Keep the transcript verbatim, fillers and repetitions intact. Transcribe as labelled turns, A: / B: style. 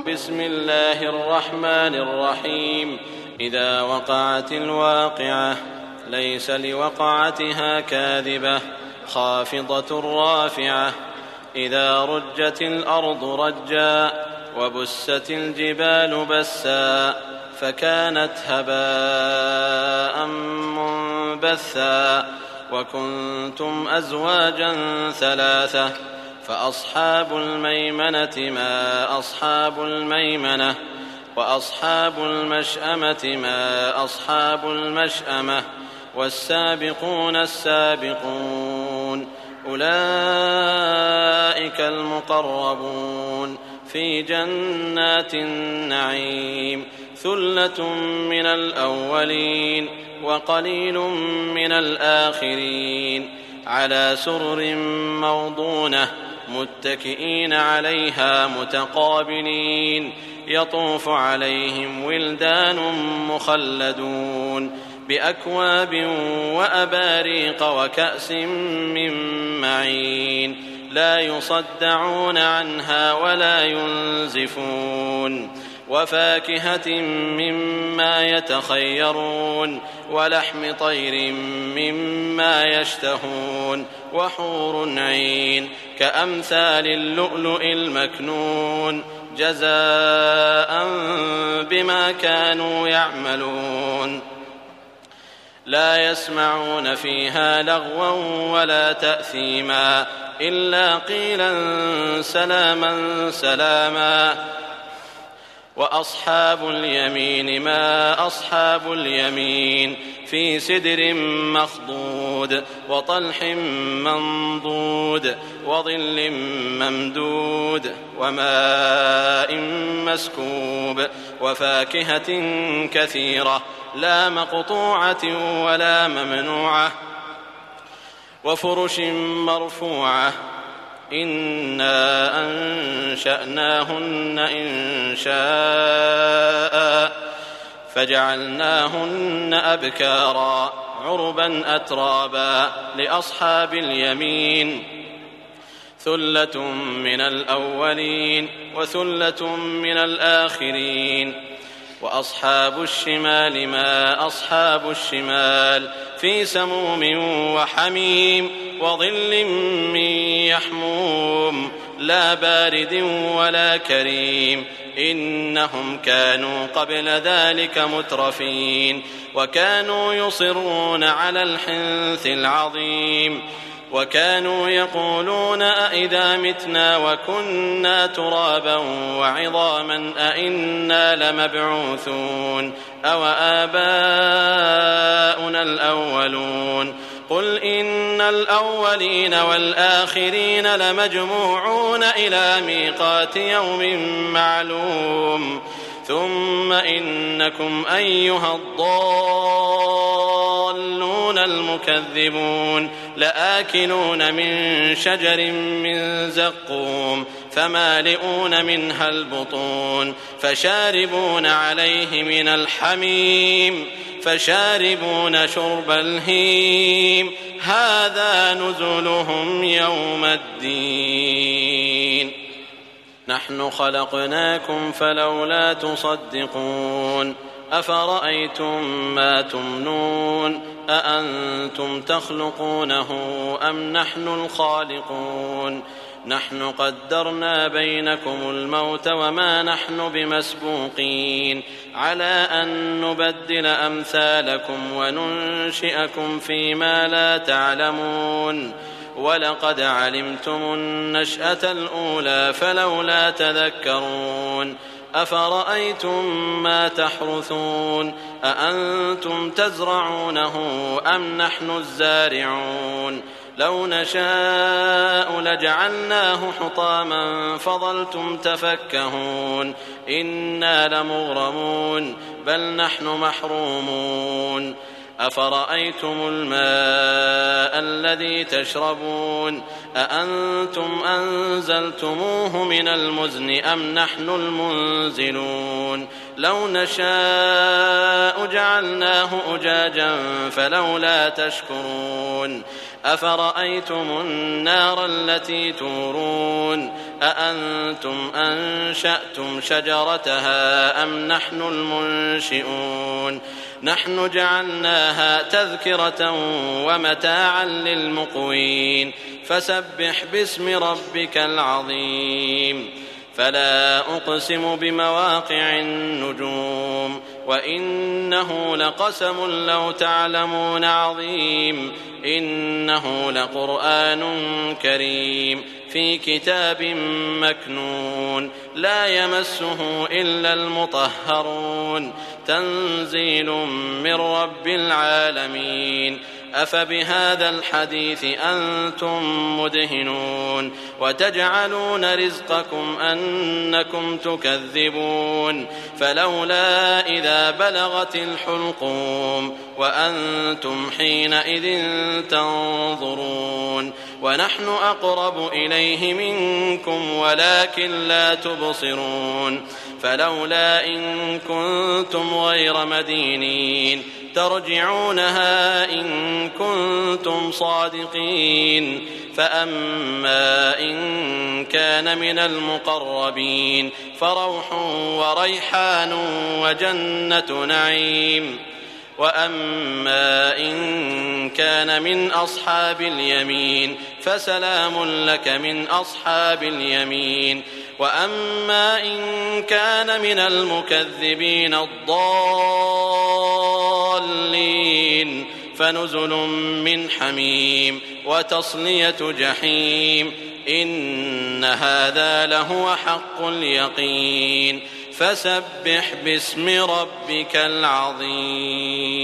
A: بسم الله الرحمن الرحيم. إذا وقعت الواقعة ليس لوقعتها كاذبة خافضة رافعة. إذا رجت الأرض رجا وبست الجبال بسا فكانت هباء منبثا. وكنتم أزواجا ثلاثة فأصحاب الميمنة ما أصحاب الميمنة وأصحاب المشأمة ما أصحاب المشأمة والسابقون السابقون أولئك المقربون في جنات النعيم. ثلة من الأولين وقليل من الآخرين على سرر موضونة متكئين عليها متقابلين. يطوف عليهم ولدان مخلدون بأكواب وأباريق وكأس من معين لا يصدعون عنها ولا ينزفون. وفاكهة مما يتخيرون ولحم طير مما يشتهون وحور عين كأمثال اللؤلؤ المكنون جزاء بما كانوا يعملون. لا يسمعون فيها لغوا ولا تأثيما إلا قيلا سلاما سلاما. وأصحاب اليمين ما أصحاب اليمين في سدر مخضود وطلح منضود وظل ممدود وماء مسكوب وفاكهة كثيرة لا مقطوعة ولا ممنوعة وفرش مرفوعة. إنا أنشأناهن إنشاء فجعلناهن أبكارا عربا أترابا لأصحاب اليمين. ثلة من الأولين وثلة من الآخرين. وأصحاب الشمال ما أصحاب الشمال في سموم وحميم وظل من يحموم لا بارد ولا كريم. إنهم كانوا قبل ذلك مترفين وكانوا يصرون على الحنث العظيم. وكانوا يقولون أئذا متنا وكنا ترابا وعظاما أئنا لمبعوثون أو آباؤنا الأولون. قل إن الأولين والآخرين لمجموعون إلى ميقات يوم معلوم. ثم إنكم أيها الضالون المكذبون لآكلون من شجر من زقوم فمالئون منها البطون فشاربون عليه من الحميم فشاربون شرب الهيم هذا نزلهم يوم الدين. نحن خلقناكم فلولا تصدقون. أفرأيتم ما تمنون أأنتم تخلقونه أم نحن الخالقون. نحن قدرنا بينكم الموت وما نحن بمسبوقين على أن نبدل أمثالكم وننشئكم فيما لا تعلمون. ولقد علمتم النشأة الأولى فلولا تذكرون. أفرأيتم ما تحرثون أأنتم تزرعونه أم نحن الزارعون. لو نشاء لجعلناه حطاما فظلتم تفكهون. إنا لمغرمون بل نحن محرومون. أفرأيتم الماء الذي تشربون أأنتم أنزلتموه من المزن أم نحن المنزلون. لو نشاء جعلناه أجاجا فلولا تشكرون. أفرأيتم النار التي تورون أأنتم أنشأتم شجرتها أم نحن المنشئون نحن جعلناها تذكرة ومتاعا للمقوين فسبح باسم ربك العظيم فلا أقسم بمواقع النجوم وإنه لقسم لو تعلمون عظيم إنه لقرآن كريم في كتاب مكنون لا يمسه إلا المطهرون تنزيل من رب العالمين أفبهذا الحديث أنتم مدهنون وتجعلون رزقكم أنكم تكذبون فلولا إذا بلغت الحلقوم وأنتم حينئذ تنظرون ونحن أقرب إليه منكم ولكن لا تبصرون فلولا إن كنتم غير مدينين ترجعونها إن كنتم صادقين فأما إن كان من المقربين فروح وريحان وجنة نعيم وأما إن كان من أصحاب اليمين فسلام لك من أصحاب اليمين وأما إن كان من المكذبين الضالين فنزل من حميم وتصلية جحيم إن هذا لهو حق اليقين فسبح باسم ربك العظيم.